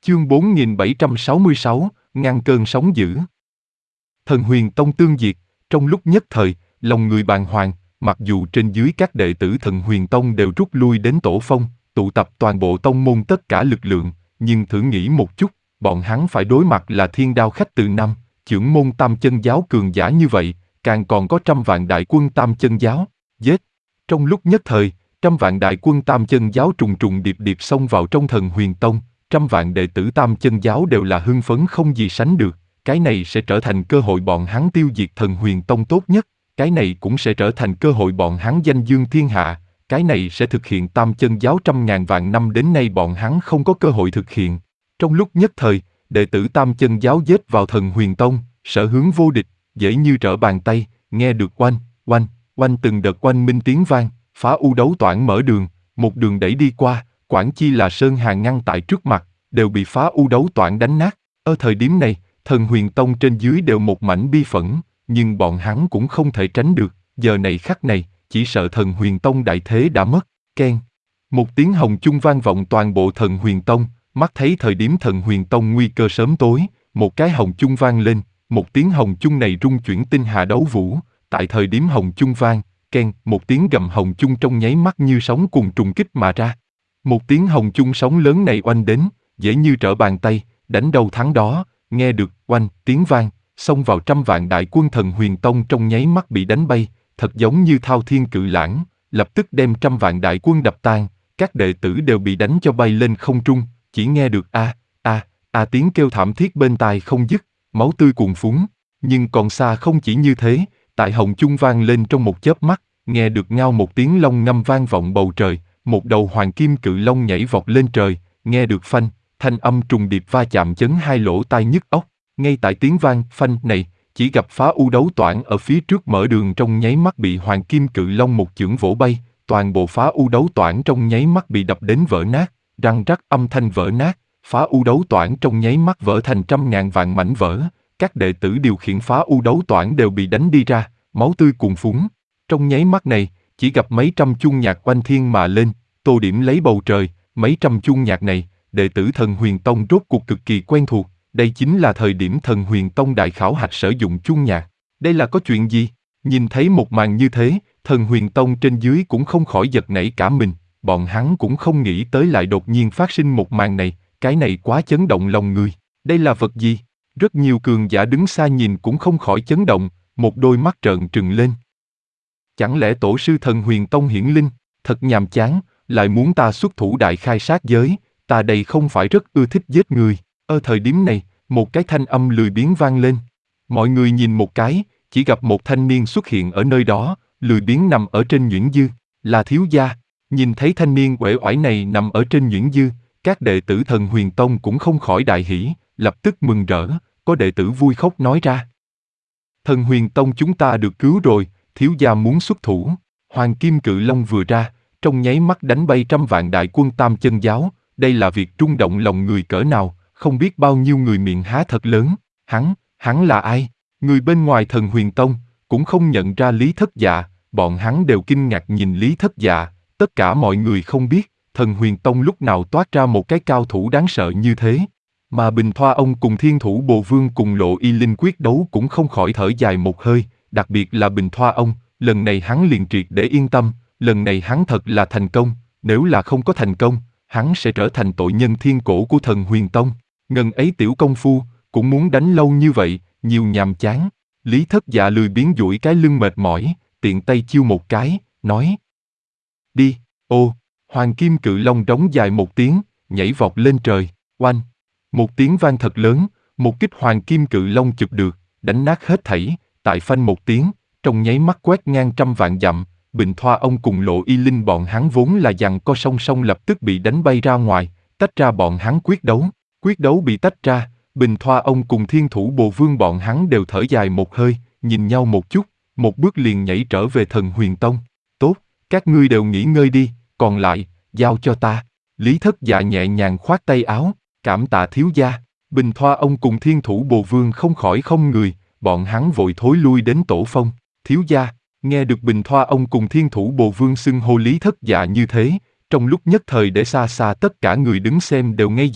Chương 4766, ngăn cơn sóng dữ. Thần Huyền Tông tương diệt, trong lúc nhất thời, lòng người bàng hoàng, mặc dù trên dưới các đệ tử Thần Huyền Tông đều rút lui đến tổ phong, tụ tập toàn bộ tông môn tất cả lực lượng, nhưng thử nghĩ một chút, bọn hắn phải đối mặt là Thiên Đao Khách từ năm, chưởng môn Tam Chân Giáo cường giả như vậy, càng còn có 100.000 đại quân Tam Chân Giáo, giết. Trong lúc nhất thời, 100.000 đại quân Tam Chân Giáo trùng trùng điệp điệp xông vào trong Thần Huyền Tông, 100.000 đệ tử Tam Chân Giáo đều là hưng phấn không gì sánh được, cái này sẽ trở thành cơ hội bọn hắn tiêu diệt Thần Huyền Tông tốt nhất, cái này cũng sẽ trở thành cơ hội bọn hắn danh dương thiên hạ, cái này sẽ thực hiện Tam Chân Giáo 100.000 vạn năm đến nay bọn hắn không có cơ hội thực hiện. Trong lúc nhất thời, đệ tử Tam Chân Giáo giết vào Thần Huyền Tông, sở hướng vô địch, dễ như trở bàn tay, nghe được oanh, oanh, oanh từng đợt oanh minh tiếng vang, phá u đấu toản mở đường, một đường đẩy đi qua, quản chi là sơn hà ngăn tại trước mặt, đều bị phá u đấu toản đánh nát. Ở thời điểm này, Thần Huyền Tông trên dưới đều một mảnh bi phẫn, nhưng bọn hắn cũng không thể tránh được, giờ này khắc này, chỉ sợ Thần Huyền Tông đại thế đã mất. Keng. Một tiếng hồng chung vang vọng toàn bộ Thần Huyền Tông, mắt thấy thời điểm Thần Huyền Tông nguy cơ sớm tối, một cái hồng chung vang lên, một tiếng hồng chung này rung chuyển tinh hà đấu vũ, tại thời điểm hồng chung vang, keng, một tiếng gầm hồng chung trong nháy mắt như sóng cuồn trùng kích mà ra. Một tiếng hồng chung sóng lớn này oanh đến, dễ như trở bàn tay, đánh đâu thắng đó, nghe được oanh tiếng vang, xông vào 100.000 đại quân Thần Huyền Tông trong nháy mắt bị đánh bay, thật giống như thao thiên cự lãng, lập tức đem 100.000 đại quân đập tan, các đệ tử đều bị đánh cho bay lên không trung, chỉ nghe được tiếng kêu thảm thiết bên tai không dứt, máu tươi cuồn phún, nhưng còn xa không chỉ như thế, tại hồng chung vang lên trong một chớp mắt, nghe được ngao một tiếng long ngâm vang vọng bầu trời, một đầu hoàng kim cự long nhảy vọt lên trời, nghe được phanh, thanh âm trùng điệp va chạm chấn hai lỗ tai nhức óc, ngay tại tiếng vang phanh này, chỉ gặp phá u đấu toản ở phía trước mở đường trong nháy mắt bị hoàng kim cự long một chưởng vỗ bay, toàn bộ phá u đấu toản trong nháy mắt bị đập đến vỡ nát, răng rắc âm thanh vỡ nát, phá u đấu toản trong nháy mắt vỡ thành 100.000 vạn mảnh vỡ, các đệ tử điều khiển phá u đấu toản đều bị đánh đi ra, máu tươi cuồn phún. Trong nháy mắt này, chỉ gặp mấy trăm chuông nhạc oanh thiên mà lên, tô điểm lấy bầu trời, mấy trăm chuông nhạc này, đệ tử Thần Huyền Tông rốt cuộc cực kỳ quen thuộc, đây chính là thời điểm Thần Huyền Tông đại khảo hạch sử dụng chuông nhạc. Đây là có chuyện gì? Nhìn thấy một màn như thế, Thần Huyền Tông trên dưới cũng không khỏi giật nảy cả mình, bọn hắn cũng không nghĩ tới lại đột nhiên phát sinh một màn này, cái này quá chấn động lòng người. Đây là vật gì? Rất nhiều cường giả đứng xa nhìn cũng không khỏi chấn động, một đôi mắt trợn trừng lên. Chẳng lẽ tổ sư Thần Huyền Tông hiển linh, thật nhàm chán, lại muốn ta xuất thủ đại khai sát giới, ta đây không phải rất ưa thích giết người. Ở thời điểm này, một cái thanh âm lười biếng vang lên. Mọi người nhìn một cái, chỉ gặp một thanh niên xuất hiện ở nơi đó, lười biếng nằm ở trên nhuyễn dư, là Thiếu Gia. Nhìn thấy thanh niên uể oải này nằm ở trên nhuyễn dư, các đệ tử Thần Huyền Tông cũng không khỏi đại hỉ, lập tức mừng rỡ, có đệ tử vui khóc nói ra. Thần Huyền Tông chúng ta được cứu rồi, Thiếu Gia muốn xuất thủ. Hoàng Kim Cự Long vừa ra, trong nháy mắt đánh bay 100.000 đại quân Tam Chân Giáo, đây là việc rung động lòng người cỡ nào, không biết bao nhiêu người miệng há thật lớn. Hắn là ai? Người bên ngoài Thần Huyền Tông cũng không nhận ra Lý Thất Dạ, bọn hắn đều kinh ngạc nhìn Lý Thất Dạ, tất cả mọi người không biết, Thần Huyền Tông lúc nào toát ra một cái cao thủ đáng sợ như thế. Mà Bình Thoa ông cùng Thiên Thủ Bồ Vương cùng Lộ Y Linh quyết đấu cũng không khỏi thở dài một hơi, đặc biệt là Bình Thoa ông, lần này hắn liền triệt để yên tâm, lần này hắn thật là thành công, nếu là không có thành công, hắn sẽ trở thành tội nhân thiên cổ của Thần Huyền Tông. Ngần ấy tiểu công phu, cũng muốn đánh lâu như vậy, nhiều nhàm chán. Lý Thất Dạ lười biếng duỗi cái lưng mệt mỏi, tiện tay chiêu một cái, nói. Đi, ô, Hoàng Kim Cự Long rống dài một tiếng, nhảy vọt lên trời, oanh. Một tiếng vang thật lớn, một kích Hoàng Kim Cự Long chụp được, đánh nát hết thảy, tại phanh một tiếng, trong nháy mắt quét ngang 100.000 dặm, Bình Thoa ông cùng Lộ Y Linh bọn hắn vốn là giằng co song song lập tức bị đánh bay ra ngoài, tách ra bọn hắn quyết đấu bị tách ra, Bình Thoa ông cùng Thiên Thủ Bồ Vương bọn hắn đều thở dài một hơi, nhìn nhau một chút, một bước liền nhảy trở về Thần Huyền Tông. Tốt, các ngươi đều nghỉ ngơi đi, còn lại, giao cho ta. Lý Thất Dạ nhẹ nhàng khoát tay áo, cảm tạ Thiếu Gia. Bình Thoa ông cùng Thiên Thủ Bồ Vương không khỏi không người, bọn hắn vội thối lui đến tổ phong. Thiếu Gia, nghe được Bình Thoa ông cùng Thiên Thủ Bồ Vương xưng hô Lý Thất Dạ như thế, trong lúc nhất thời để xa xa tất cả người đứng xem đều ngây dại,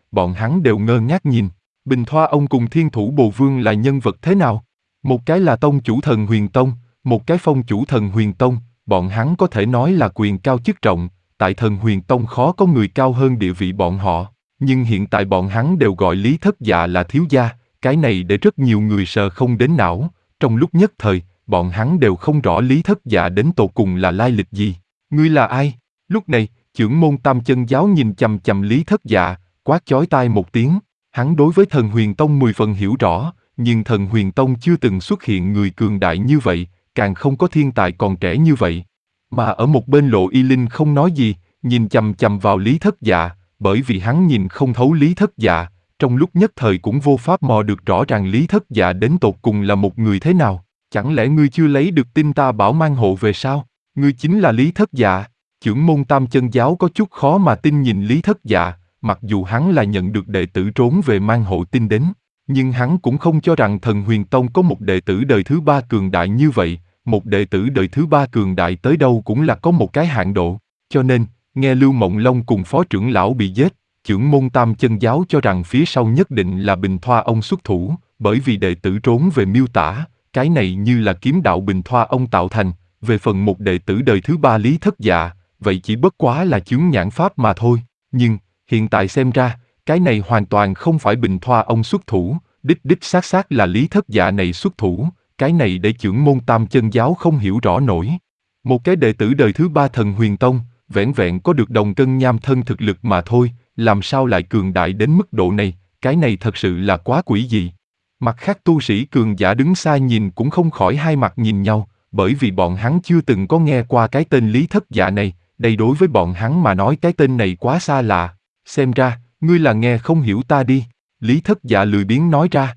bọn hắn đều ngơ ngác nhìn. Bình Thoa ông cùng Thiên Thủ Bồ Vương là nhân vật thế nào? Một cái là tông chủ Thần Huyền Tông, một cái phong chủ Thần Huyền Tông, bọn hắn có thể nói là quyền cao chức trọng, tại Thần Huyền Tông khó có người cao hơn địa vị bọn họ, nhưng hiện tại bọn hắn đều gọi Lý Thất Dạ là thiếu gia, cái này để rất nhiều người sờ không đến não, trong lúc nhất thời, bọn hắn đều không rõ Lý Thất Dạ đến tột cùng là lai lịch gì. Ngươi là ai? Lúc này, chưởng môn Tam Chân Giáo nhìn chằm chằm Lý Thất Dạ, quát chói tai một tiếng. Hắn đối với Thần Huyền Tông 10 phần hiểu rõ, nhưng Thần Huyền Tông chưa từng xuất hiện người cường đại như vậy, càng không có thiên tài còn trẻ như vậy. Mà ở một bên Lộ Y Linh không nói gì, nhìn chằm chằm vào Lý Thất Dạ, bởi vì hắn nhìn không thấu Lý Thất Dạ, trong lúc nhất thời cũng vô pháp mò được rõ ràng Lý Thất Dạ đến tột cùng là một người thế nào. Chẳng lẽ ngươi chưa lấy được tin ta bảo mang hộ về sao? Ngươi chính là Lý Thất Dạ. Chưởng môn Tam Chân Giáo có chút khó mà tin nhìn Lý Thất Dạ, mặc dù hắn là nhận được đệ tử trốn về mang hộ tin đến, nhưng hắn cũng không cho rằng Thần Huyền Tông có một đệ tử đời thứ ba cường đại như vậy, một đệ tử đời thứ ba cường đại tới đâu cũng là có một cái hạn độ, cho nên, nghe Lưu Mộng Long cùng phó trưởng lão bị giết, chưởng môn Tam Chân Giáo cho rằng phía sau nhất định là Bình Thoa ông xuất thủ, bởi vì đệ tử trốn về miêu tả, cái này như là kiếm đạo Bình Thoa ông tạo thành, về phần một đệ tử đời thứ ba Lý Thất Dạ, vậy chỉ bất quá là chướng nhãn pháp mà thôi, nhưng hiện tại xem ra, cái này hoàn toàn không phải Bình Thoa ông xuất thủ, đích đích xác xác là Lý Thất Dạ này xuất thủ, cái này để chưởng môn Tam Chân Giáo không hiểu rõ nổi. Một cái đệ tử đời thứ ba Thần Huyền Tông, vẻn vẹn có được đồng cân nham thân thực lực mà thôi, làm sao lại cường đại đến mức độ này, cái này thật sự là quá quỷ dị. Mặt khác tu sĩ cường giả đứng xa nhìn cũng không khỏi hai mặt nhìn nhau, bởi vì bọn hắn chưa từng có nghe qua cái tên Lý Thất Dạ này, đây đối với bọn hắn mà nói cái tên này quá xa lạ. Xem ra, ngươi là nghe không hiểu ta đi, Lý Thất Dạ lười biếng nói ra.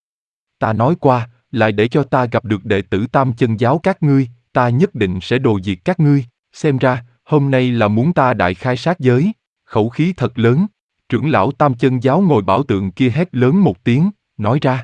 Ta nói qua, lại để cho ta gặp được đệ tử Tam Chân Giáo các ngươi, ta nhất định sẽ đồ diệt các ngươi, xem ra, hôm nay là muốn ta đại khai sát giới, khẩu khí thật lớn. Trưởng lão Tam Chân Giáo ngồi bảo tượng kia hét lớn một tiếng, nói ra.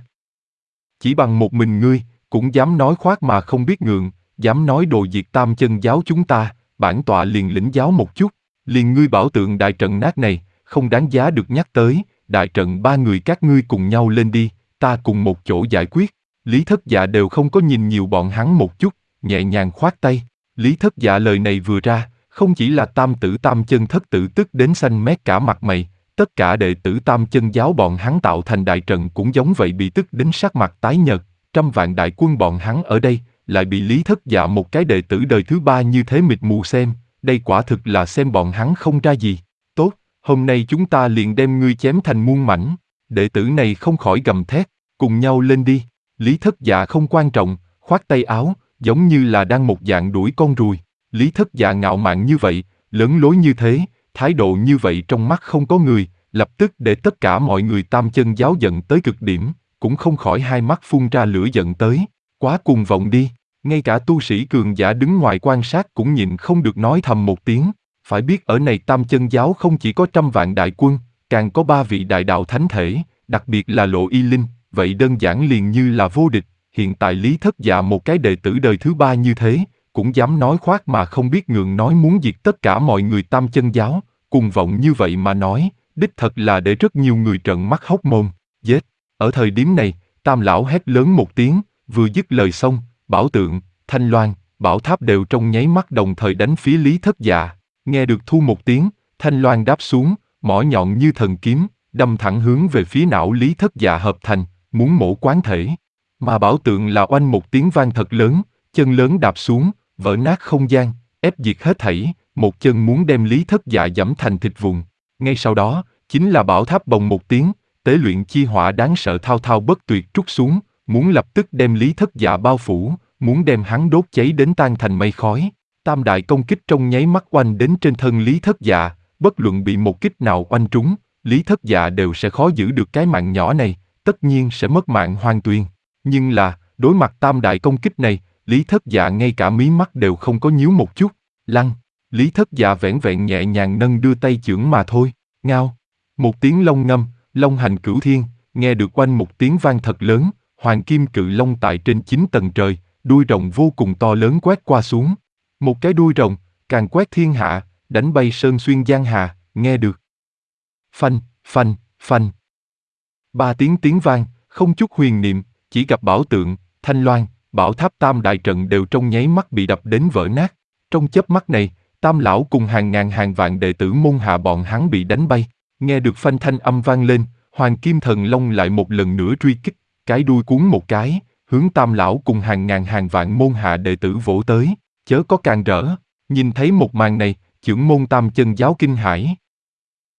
Chỉ bằng một mình ngươi, cũng dám nói khoác mà không biết ngượng, dám nói đồ diệt Tam Chân Giáo chúng ta, bản tọa liền lĩnh giáo một chút, liền ngươi bảo tượng đại trận nát này, không đáng giá được nhắc tới, đại trận ba người các ngươi cùng nhau lên đi, ta cùng một chỗ giải quyết. Lý Thất Dạ đều không có nhìn nhiều bọn hắn một chút, nhẹ nhàng khoát tay. Lý Thất Dạ lời này vừa ra, không chỉ là Tam tử Tam Chân Thất tử tức đến xanh mét cả mặt mày, tất cả đệ tử Tam Chân Giáo bọn hắn tạo thành đại trận cũng giống vậy bị tức đến sắc mặt tái nhợt, trăm vạn đại quân bọn hắn ở đây, lại bị Lý Thất Dạ một cái đệ tử đời thứ ba như thế mịt mù xem, đây quả thực là xem bọn hắn không ra gì. Tốt, hôm nay chúng ta liền đem ngươi chém thành muôn mảnh. Đệ tử này không khỏi gầm thét, cùng nhau lên đi. Lý Thất Dạ không quan trọng, khoát tay áo, giống như là đang một dạng đuổi con ruồi. Lý Thất Dạ ngạo mạn như vậy, lớn lối như thế, thái độ như vậy trong mắt không có người, lập tức để tất cả mọi người Tam Chân Giáo giận tới cực điểm, cũng không khỏi hai mắt phun ra lửa giận tới. Quá cuồng vọng đi, ngay cả tu sĩ cường giả đứng ngoài quan sát cũng nhịn không được nói thầm một tiếng. Phải biết ở này Tam Chân Giáo không chỉ có trăm vạn đại quân, càng có ba vị đại đạo thánh thể, đặc biệt là Lộ Y Linh, vậy đơn giản liền như là vô địch. Hiện tại Lý Thất Dạ một cái đệ tử đời thứ ba như thế, cũng dám nói khoác mà không biết ngượng nói muốn diệt tất cả mọi người Tam Chân Giáo, cuồng vọng như vậy mà nói, đích thật là để rất nhiều người trợn mắt hốc mồm. Giết! Ở thời điểm này, Tam lão hét lớn một tiếng, vừa dứt lời xong, bảo tượng, thanh loan, bảo tháp đều trong nháy mắt đồng thời đánh phía Lý Thất Dạ. Nghe được thu một tiếng, thanh loan đáp xuống, mỏ nhọn như thần kiếm, đâm thẳng hướng về phía não Lý Thất Dạ hợp thành, muốn mổ quán thể. Mà bảo tượng là oanh một tiếng vang thật lớn, chân lớn đạp xuống, vỡ nát không gian, ép diệt hết thảy, một chân muốn đem Lý Thất Dạ giẫm thành thịt vụn. Ngay sau đó, chính là bảo tháp bồng một tiếng, tế luyện chi hỏa đáng sợ thao thao bất tuyệt trút xuống, muốn lập tức đem Lý Thất Dạ bao phủ, muốn đem hắn đốt cháy đến tan thành mây khói. Tam đại công kích trong nháy mắt oanh đến trên thân Lý Thất Dạ, bất luận bị một kích nào oanh trúng, Lý Thất Dạ đều sẽ khó giữ được cái mạng nhỏ này, tất nhiên sẽ mất mạng hoàn toàn. Nhưng là, đối mặt tam đại công kích này, Lý Thất Dạ ngay cả mí mắt đều không có nhíu một chút. Lăng, Lý Thất Dạ vẻn vẹn nhẹ nhàng nâng đưa tay chưởng mà thôi. Ngao, một tiếng long ngâm, long hành cửu thiên, nghe được oanh một tiếng vang thật lớn, hoàng kim cự long tại trên 9 tầng trời, đuôi rồng vô cùng to lớn quét qua xuống. Một cái đuôi rồng, càng quét thiên hạ, đánh bay sơn xuyên giang hà, nghe được. Phanh, phanh, phanh. Ba tiếng vang, không chút huyền niệm, chỉ gặp bảo tượng, thanh loan, bảo tháp tam đại trận đều trong nháy mắt bị đập đến vỡ nát. Trong chớp mắt này, Tam lão cùng hàng ngàn hàng vạn đệ tử môn hạ bọn hắn bị đánh bay. Nghe được phanh thanh âm vang lên, Hoàng Kim Thần Long lại một lần nữa truy kích, cái đuôi cuốn một cái, hướng Tam lão cùng hàng ngàn hàng vạn môn hạ đệ tử vỗ tới. Chớ có càn rỡ. Nhìn thấy một màn này, chưởng môn Tam Chân giáo kinh hãi.